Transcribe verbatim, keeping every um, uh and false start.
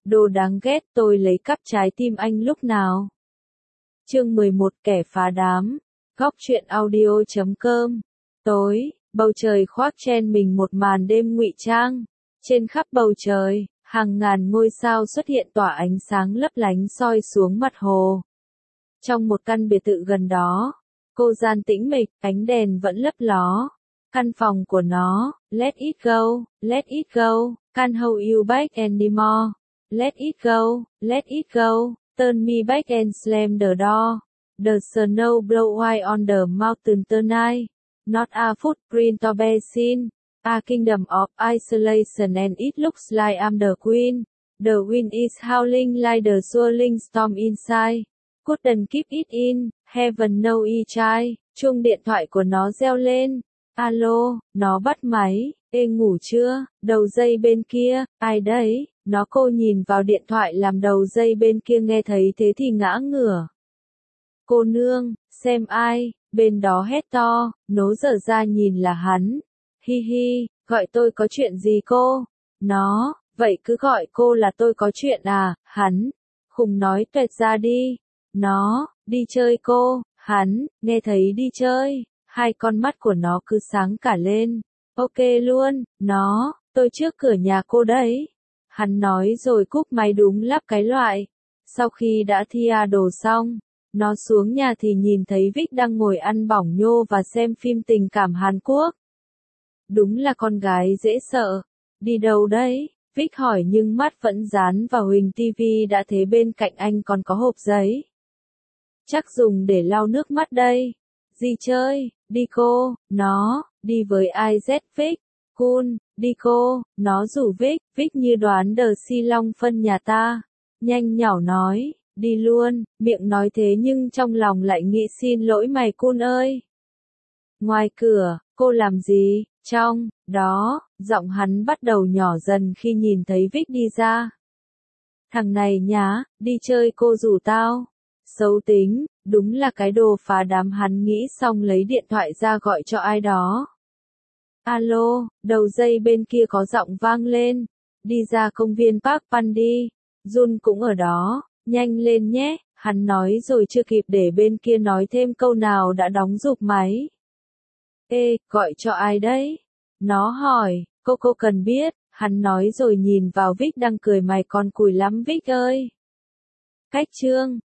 Đồ đáng ghét, tôi lấy cắp trái tim anh lúc nào. Chương mười một Kẻ phá đám. Góc truyện audio chấm com. Tối, bầu trời khoác trên mình một màn đêm ngụy trang. Trên khắp bầu trời, hàng ngàn ngôi sao xuất hiện tỏa ánh sáng lấp lánh soi xuống mặt hồ. Trong một căn biệt thự gần đó, cô gian tĩnh mịch, ánh đèn vẫn lấp ló. Căn phòng của nó, let it go, let it go, can't hold you back anymore. Let it go, let it go, turn me back and slam the door. The snow blow white on the mountain tonight. Not a footprint to be seen. A kingdom of isolation and it looks like I'm the queen. The wind is howling like the swirling storm inside. Couldn't keep it in, heaven know e child. Chuông điện thoại của nó reo lên. Alo, nó bắt máy. Ê ngủ chưa? Đầu dây bên kia, ai đấy? Nó cô nhìn vào điện thoại làm đầu dây bên kia nghe thấy thế thì ngã ngửa. Cô nương, xem ai? Bên đó hét to, nố dở ra nhìn là hắn. Hi hi, gọi tôi có chuyện gì cô? Nó, vậy cứ gọi cô là tôi có chuyện à? Hắn, khùng nói tuệt ra đi. Nó, đi chơi cô. Hắn, nghe thấy đi chơi. Hai con mắt của nó cứ sáng cả lên. Ok luôn, nó, tôi trước cửa nhà cô đấy. Hắn nói rồi cúp máy đúng lắp cái loại. Sau khi đã thi a đồ xong, nó xuống nhà thì nhìn thấy Vic đang ngồi ăn bỏng nhô và xem phim tình cảm Hàn Quốc. Đúng là con gái dễ sợ. Đi đâu đấy? Vic hỏi nhưng mắt vẫn dán vào huỳnh tivi đã thế bên cạnh anh còn có hộp giấy. Chắc dùng để lau nước mắt đây. Gì chơi? Đi cô, nó, đi với i dét Vic. Cool, đi cô, nó rủ Vic, Vic như đoán đờ si long phân nhà ta. Nhanh nhảu nói, đi luôn, miệng nói thế nhưng trong lòng lại nghĩ xin lỗi mày Cool ơi. Ngoài cửa, cô làm gì? Trong, đó, giọng hắn bắt đầu nhỏ dần khi nhìn thấy Vic đi ra. Thằng này nhá, đi chơi cô rủ tao. Xấu tính, đúng là cái đồ phá đám hắn nghĩ xong lấy điện thoại ra gọi cho ai đó. Alo, đầu dây bên kia có giọng vang lên. Đi ra công viên Park Pandi. Jun cũng ở đó, nhanh lên nhé, hắn nói rồi chưa kịp để bên kia nói thêm câu nào đã đóng rụp máy. Ê, gọi cho ai đấy? Nó hỏi, cô cô cần biết, hắn nói rồi nhìn vào Vic đang cười mày con cùi lắm Vic ơi. Cách chương.